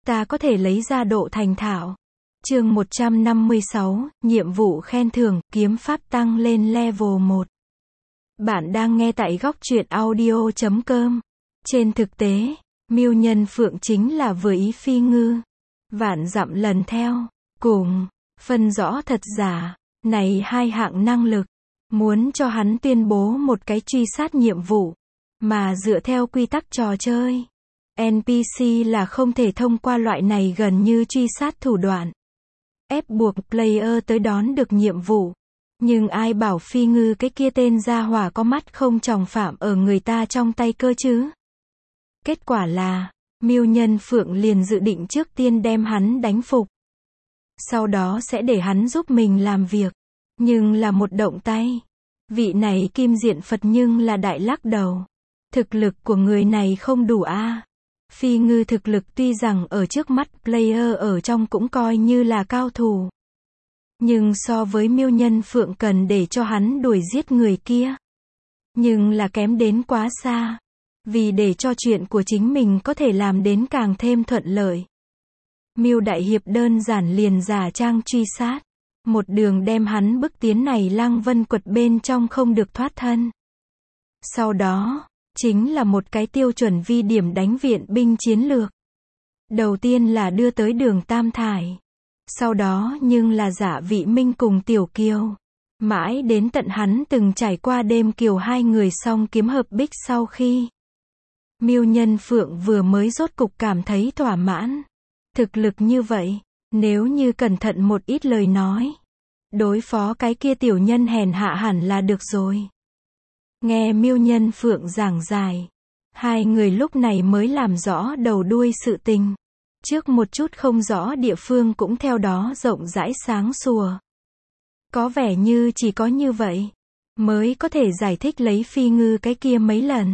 ta có thể lấy ra độ thành thạo. Chương 156, nhiệm vụ khen thưởng, kiếm pháp tăng lên level 1. Bạn đang nghe tại góc truyện audio.com. Trên thực tế, Mưu Nhân Phượng chính là vừa ý Phi Ngư. Vạn dặm lần theo, cùng, phân rõ thật giả, này hai hạng năng lực. Muốn cho hắn tuyên bố một cái truy sát nhiệm vụ, mà dựa theo quy tắc trò chơi. NPC là không thể thông qua loại này gần như truy sát thủ đoạn. Ép buộc player tới đón được nhiệm vụ. Nhưng ai bảo Phi Ngư cái kia tên gia hỏa có mắt không tròng phạm ở người ta trong tay cơ chứ. Kết quả là, Mưu Nhân Phượng liền dự định trước tiên đem hắn đánh phục. Sau đó sẽ để hắn giúp mình làm việc. Nhưng là một động tay. Vị này kim diện Phật nhưng là đại lắc đầu. Thực lực của người này không đủ a. Phi Ngư thực lực tuy rằng ở trước mắt player ở trong cũng coi như là cao thủ. Nhưng so với Mưu Nhân Phượng cần để cho hắn đuổi giết người kia. Nhưng là kém đến quá xa. Vì để cho chuyện của chính mình có thể làm đến càng thêm thuận lợi. Mưu Đại Hiệp đơn giản liền giả trang truy sát. Một đường đem hắn bức tiến này Lăng Vân Quật bên trong không được thoát thân. Sau đó, chính là một cái tiêu chuẩn vi điểm đánh viện binh chiến lược. Đầu tiên là đưa tới Đường Tam Thải. Sau đó nhưng là Dạ Vị Minh cùng Tiểu Kiều. Mãi đến tận hắn từng trải qua đêm kiều hai người xong kiếm hợp bích sau khi. Mưu Nhân Phượng vừa mới rốt cục cảm thấy thỏa mãn. Thực lực như vậy, nếu như cẩn thận một ít lời nói. Đối phó cái kia tiểu nhân hèn hạ hẳn là được rồi. Nghe Mưu Nhân Phượng giảng dài. Hai người lúc này mới làm rõ đầu đuôi sự tình. Trước một chút không rõ địa phương cũng theo đó rộng rãi sáng sủa. Có vẻ như chỉ có như vậy. Mới có thể giải thích lấy Phi Ngư cái kia mấy lần.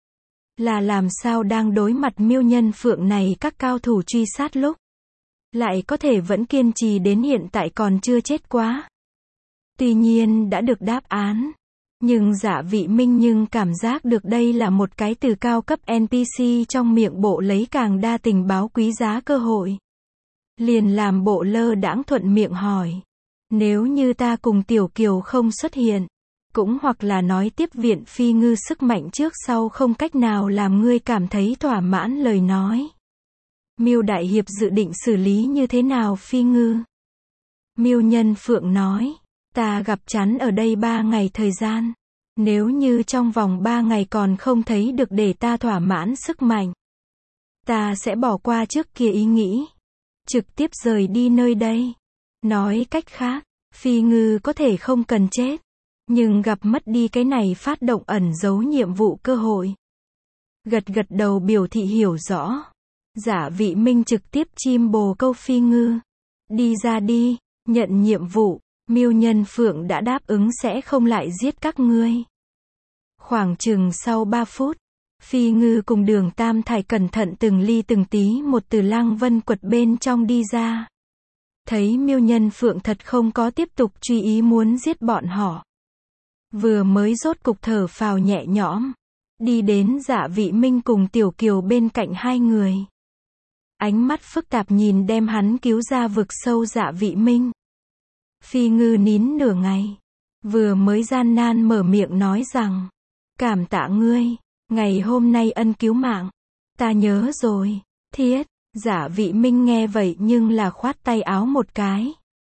Là làm sao đang đối mặt Mưu Nhân Phượng này các cao thủ truy sát lúc. Lại có thể vẫn kiên trì đến hiện tại còn chưa chết quá. Tuy nhiên đã được đáp án. Nhưng Dạ Vị Minh nhưng cảm giác được đây là một cái từ cao cấp NPC trong miệng bộ lấy càng đa tình báo quý giá cơ hội. Liền làm bộ lơ đãng thuận miệng hỏi. Nếu như ta cùng Tiểu Kiều không xuất hiện. Cũng hoặc là nói tiếp viện Phi Ngư sức mạnh trước sau không cách nào làm ngươi cảm thấy thỏa mãn lời nói. Mưu Đại Hiệp dự định xử lý như thế nào Phi Ngư? Mưu Nhân Phượng nói. Ta gặp chắn ở đây 3 ngày thời gian. Nếu như trong vòng 3 ngày còn không thấy được để ta thỏa mãn sức mạnh. Ta sẽ bỏ qua trước kia ý nghĩ. Trực tiếp rời đi nơi đây. Nói cách khác, Phi Ngư có thể không cần chết. Nhưng gặp mất đi cái này phát động ẩn giấu nhiệm vụ cơ hội. Gật gật đầu biểu thị hiểu rõ. Dạ Vị Minh trực tiếp chim bồ câu Phi Ngư. Đi ra đi, nhận nhiệm vụ. Mưu Nhân Phượng đã đáp ứng sẽ không lại giết các ngươi. Khoảng chừng sau 3 phút, Phi Ngư cùng Đường Tam Thải cẩn thận từng ly từng tí một từ Lăng Vân Quật bên trong đi ra. Thấy Mưu Nhân Phượng thật không có tiếp tục truy ý muốn giết bọn họ. Vừa mới rốt cục thở phào nhẹ nhõm. Đi đến Dạ Vị Minh cùng Tiểu Kiều bên cạnh hai người. Ánh mắt phức tạp nhìn đem hắn cứu ra vực sâu Dạ Vị Minh. Phi Ngư nín nửa ngày. Vừa mới gian nan mở miệng nói rằng. Cảm tạ ngươi. Ngày hôm nay ân cứu mạng. Ta nhớ rồi. Thiết. Dạ Vị Minh nghe vậy nhưng là khoát tay áo một cái.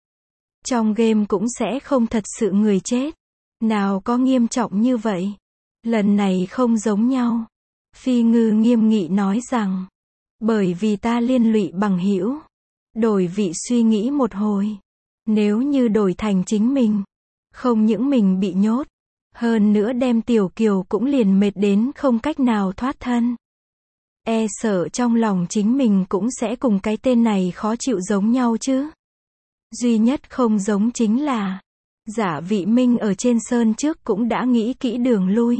Trong game cũng sẽ không thật sự người chết. Nào có nghiêm trọng như vậy. Lần này không giống nhau. Phi Ngư nghiêm nghị nói rằng. Bởi vì ta liên lụy bằng hữu. Đổi vị suy nghĩ một hồi. Nếu như đổi thành chính mình. Không những mình bị nhốt. Hơn nữa đem Tiểu Kiều cũng liền mệt đến không cách nào thoát thân. E sợ trong lòng chính mình cũng sẽ cùng cái tên này khó chịu giống nhau chứ. Duy nhất không giống chính là. Dạ Vị Minh ở trên sơn trước cũng đã nghĩ kỹ đường lui.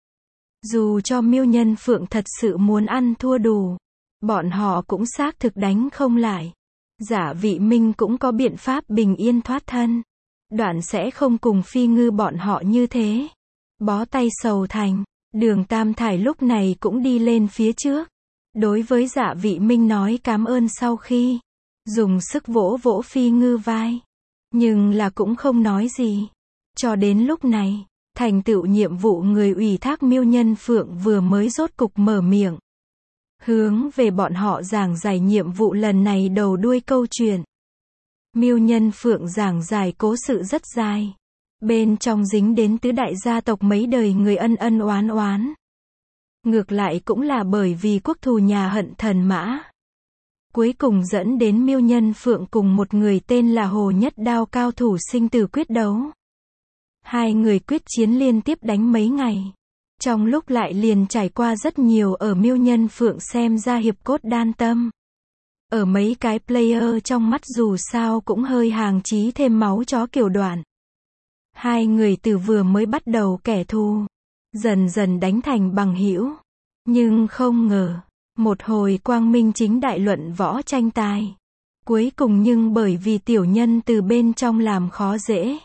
Dù cho Mưu Nhân Phượng thật sự muốn ăn thua đủ. Bọn họ cũng xác thực đánh không lại. Dạ Vị Minh cũng có biện pháp bình yên thoát thân. Đoạn sẽ không cùng Phi Ngư bọn họ như thế. Bó tay sầu thành. Đường Tam Thải lúc này cũng đi lên phía trước. Đối với Dạ Vị Minh nói cảm ơn sau khi dùng sức vỗ vỗ Phi Ngư vai. Nhưng là cũng không nói gì. Cho đến lúc này, thành tựu nhiệm vụ người ủy thác Miêu Nhân Phượng vừa mới rốt cục mở miệng. Hướng về bọn họ giảng giải nhiệm vụ lần này đầu đuôi câu chuyện. Miêu Nhân Phượng giảng giải cố sự rất dài. Bên trong dính đến tứ đại gia tộc mấy đời người ân ân oán oán. Ngược lại cũng là bởi vì quốc thù nhà hận thần mã. Cuối cùng dẫn đến Miêu Nhân Phượng cùng một người tên là Hồ Nhất Đao cao thủ sinh tử quyết đấu. Hai người quyết chiến liên tiếp đánh mấy ngày. Trong lúc lại liền trải qua rất nhiều ở Miêu Nhân Phượng xem ra hiệp cốt đan tâm. Ở mấy cái player trong mắt dù sao cũng hơi hàng chí thêm máu chó kiểu đoạn. Hai người từ vừa mới bắt đầu kẻ thù, dần dần đánh thành bằng hữu. Nhưng không ngờ, một hồi quang minh chính đại luận võ tranh tài. Cuối cùng nhưng bởi vì tiểu nhân từ bên trong làm khó dễ.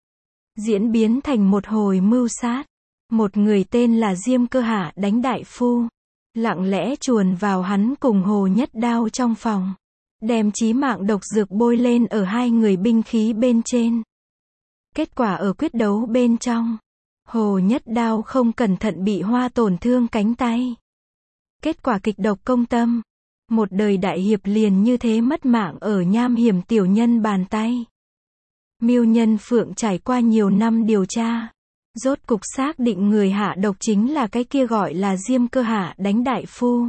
Diễn biến thành một hồi mưu sát. Một người tên là Diêm Cơ Hạ đánh đại phu. Lặng lẽ chuồn vào hắn cùng Hồ Nhất Đao trong phòng. Đem chí mạng độc dược bôi lên ở hai người binh khí bên trên. Kết quả ở quyết đấu bên trong, Hồ Nhất Đao không cẩn thận bị hoa tổn thương cánh tay. Kết quả kịch độc công tâm. Một đời đại hiệp liền như thế mất mạng ở nham hiểm tiểu nhân bàn tay. Miêu Nhân Phượng trải qua nhiều năm điều tra. Rốt cục xác định người hạ độc chính là cái kia gọi là Diêm Cơ Hạ đánh đại phu.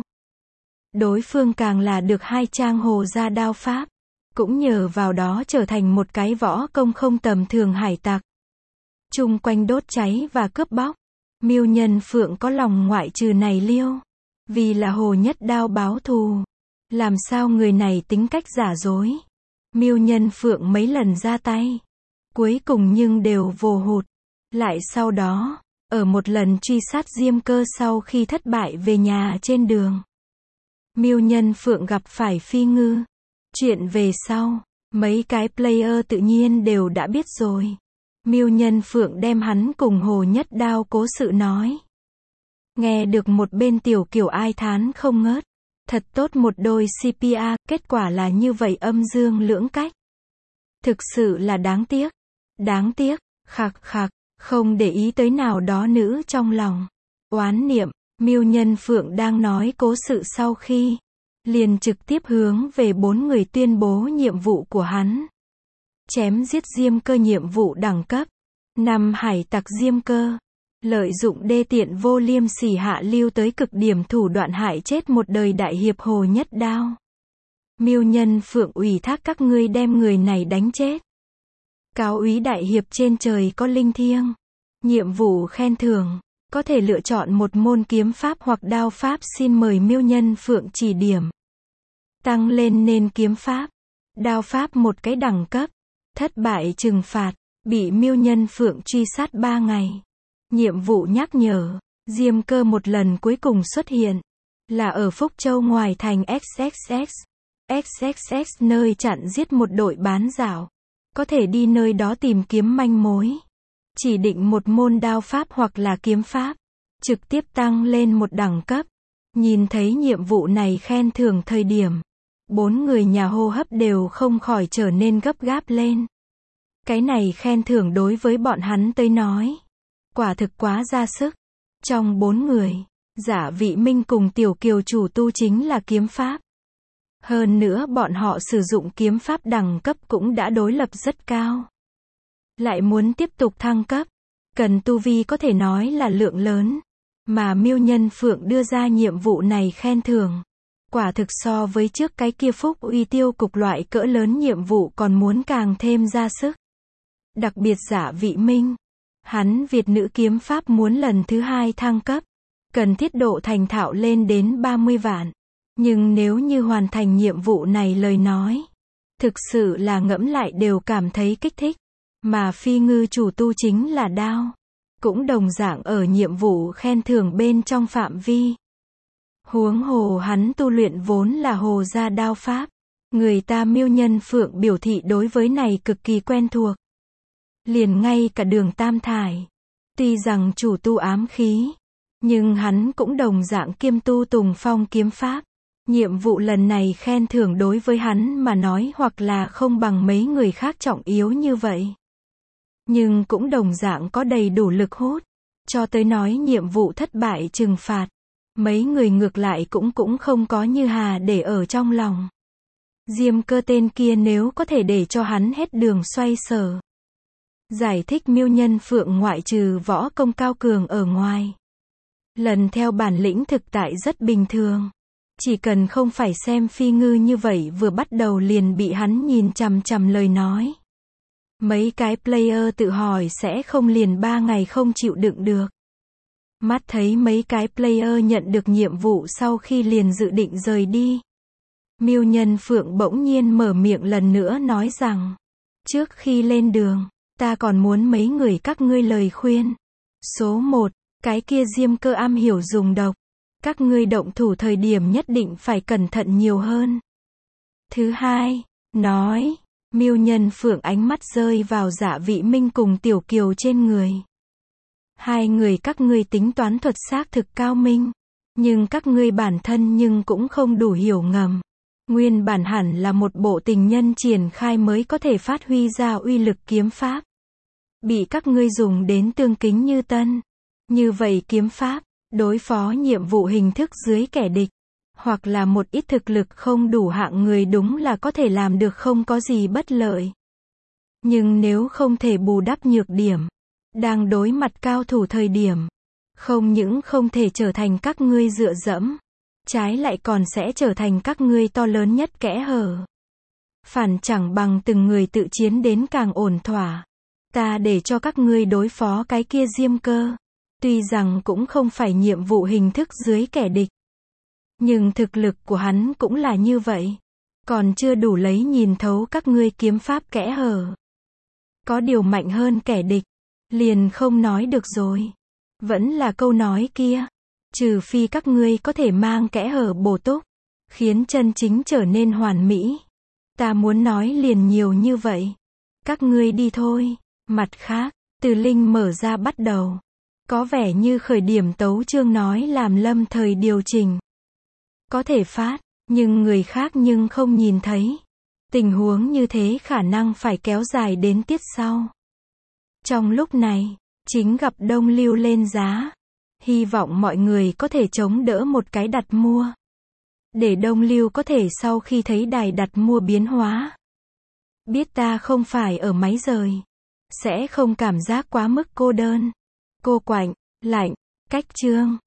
Đối phương càng là được hai trang hồ gia đao pháp. Cũng nhờ vào đó trở thành một cái võ công không tầm thường hải tặc. Chung quanh đốt cháy và cướp bóc. Miêu Nhân Phượng có lòng ngoại trừ này liêu. Vì là Hồ Nhất Đao báo thù. Làm sao người này tính cách giả dối. Miêu Nhân Phượng mấy lần ra tay. Cuối cùng nhưng đều vô hụt. Lại sau đó, ở một lần truy sát Diêm Cơ sau khi thất bại về nhà trên đường. Miêu Nhân Phượng gặp phải Phi Ngư. Chuyện về sau, mấy cái player tự nhiên đều đã biết rồi. Miêu Nhân Phượng đem hắn cùng Hồ Nhất Đao cố sự nói. Nghe được một bên Tiểu Kiều ai thán không ngớt. Thật tốt một đôi CPA, kết quả là như vậy âm dương lưỡng cách. Thực sự là đáng tiếc. Đáng tiếc, khạc khạc, không để ý tới nào đó nữ trong lòng. Oán niệm, Miêu Nhân Phượng đang nói cố sự sau khi. Liền trực tiếp hướng về 4 người tuyên bố nhiệm vụ của hắn. Chém giết Diêm Cơ nhiệm vụ đẳng cấp. 5 hải tặc Diêm Cơ. Lợi dụng đê tiện vô liêm sỉ hạ lưu tới cực điểm thủ đoạn hại chết một đời đại hiệp Hồ Nhất Đao. Miêu Nhân Phượng ủy thác các ngươi đem người này đánh chết. Cáo úy đại hiệp trên trời có linh thiêng. Nhiệm vụ khen thưởng. Có thể lựa chọn một môn kiếm pháp hoặc đao pháp, xin mời Miêu Nhân Phượng chỉ điểm. Tăng lên nên kiếm pháp. Đao pháp một cái đẳng cấp. Thất bại trừng phạt. Bị Miêu Nhân Phượng truy sát 3 ngày. Nhiệm vụ nhắc nhở. Diêm Cơ một lần cuối cùng xuất hiện. Là ở Phúc Châu ngoài thành XXX. XXX nơi chặn giết một đội bán rảo. Có thể đi nơi đó tìm kiếm manh mối. Chỉ định một môn đao pháp hoặc là kiếm pháp. Trực tiếp tăng lên một đẳng cấp. Nhìn thấy nhiệm vụ này khen thưởng thời điểm. 4 người nhà hô hấp đều không khỏi trở nên gấp gáp lên. Cái này khen thưởng đối với bọn hắn tới nói. Quả thực quá ra sức. Trong 4 người, Dạ Vị Minh cùng Tiểu Kiều chủ tu chính là kiếm pháp. Hơn nữa bọn họ sử dụng kiếm pháp đẳng cấp cũng đã đối lập rất cao. Lại muốn tiếp tục thăng cấp. Cần tu vi có thể nói là lượng lớn. Mà Miêu Nhân Phượng đưa ra nhiệm vụ này khen thưởng. Quả thực so với trước cái kia Phúc Uy tiêu cục loại cỡ lớn nhiệm vụ còn muốn càng thêm ra sức. Đặc biệt Dạ Vị Minh. Hắn Việt nữ kiếm pháp muốn lần thứ 2 thăng cấp. Cần thiết độ thành thạo lên đến 30 vạn. Nhưng nếu như hoàn thành nhiệm vụ này lời nói. Thực sự là ngẫm lại đều cảm thấy kích thích. Mà Phi Ngư chủ tu chính là đao. Cũng đồng dạng ở nhiệm vụ khen thưởng bên trong phạm vi. Huống hồ hắn tu luyện vốn là hồ gia đao pháp. Người ta Miêu Nhân Phượng biểu thị đối với này cực kỳ quen thuộc. Liền ngay cả Đường Tam Thải. Tuy rằng chủ tu ám khí. Nhưng hắn cũng đồng dạng kiêm tu Tùng Phong kiếm pháp. Nhiệm vụ lần này khen thưởng đối với hắn mà nói hoặc là không bằng mấy người khác trọng yếu như vậy. Nhưng cũng đồng dạng có đầy đủ lực hút. Cho tới nói nhiệm vụ thất bại trừng phạt. Mấy người ngược lại cũng không có như hà để ở trong lòng. Diêm Cơ tên kia nếu có thể để cho hắn hết đường xoay sở. Giải thích Miêu Nhân Phượng ngoại trừ võ công cao cường ở ngoài. Lần theo bản lĩnh thực tại rất bình thường. Chỉ cần không phải xem phi ngư như vậy vừa bắt đầu liền bị hắn nhìn chằm chằm lời nói. Mấy cái player tự hỏi sẽ không liền 3 ngày không chịu đựng được. Mắt thấy mấy cái player nhận được nhiệm vụ sau khi liền dự định rời đi. Miêu Nhân Phượng bỗng nhiên mở miệng lần nữa nói rằng, trước khi lên đường, ta còn muốn mấy người các ngươi lời khuyên. Số 1, cái kia Diêm Cơ am hiểu dùng độc. Các ngươi động thủ thời điểm nhất định phải cẩn thận nhiều hơn. Thứ hai, nói, Miêu Nhân Phượng ánh mắt rơi vào Dạ Vị Minh cùng Tiểu Kiều trên người. Hai người các ngươi tính toán thuật xác thực cao minh, nhưng các ngươi bản thân nhưng cũng không đủ hiểu ngầm. Nguyên bản hẳn là một bộ tình nhân triển khai mới có thể phát huy ra uy lực kiếm pháp. Bị các ngươi dùng đến tương kính như tân. Như vậy kiếm pháp, đối phó nhiệm vụ hình thức dưới kẻ địch, hoặc là một ít thực lực không đủ hạng người đúng là có thể làm được không có gì bất lợi. Nhưng nếu không thể bù đắp nhược điểm, đang đối mặt cao thủ thời điểm, không những không thể trở thành các ngươi dựa dẫm, trái lại còn sẽ trở thành các ngươi to lớn nhất kẽ hở. Phản chẳng bằng từng người tự chiến đến càng ổn thỏa. Ta để cho các ngươi đối phó cái kia Diêm Cơ. Tuy rằng cũng không phải nhiệm vụ hình thức dưới kẻ địch. Nhưng thực lực của hắn cũng là như vậy. Còn chưa đủ lấy nhìn thấu các ngươi kiếm pháp kẽ hở. Có điều mạnh hơn kẻ địch. Liền không nói được rồi. Vẫn là câu nói kia. Trừ phi các ngươi có thể mang kẽ hở bổ túc. Khiến chân chính trở nên hoàn mỹ. Ta muốn nói liền nhiều như vậy. Các ngươi đi thôi. Mặt khác, từ Linh mở ra bắt đầu. Có vẻ như khởi điểm tấu chương nói làm lâm thời điều chỉnh. Có thể phát, nhưng người khác nhưng không nhìn thấy. Tình huống như thế khả năng phải kéo dài đến tiết sau. Trong lúc này, chính gặp Đông Lưu lên giá. Hy vọng mọi người có thể chống đỡ một cái đặt mua. Để Đông Lưu có thể sau khi thấy đài đặt mua biến hóa. Biết ta không phải ở máy rời. Sẽ không cảm giác quá mức cô đơn. Cô quạnh, lạnh, cách chương.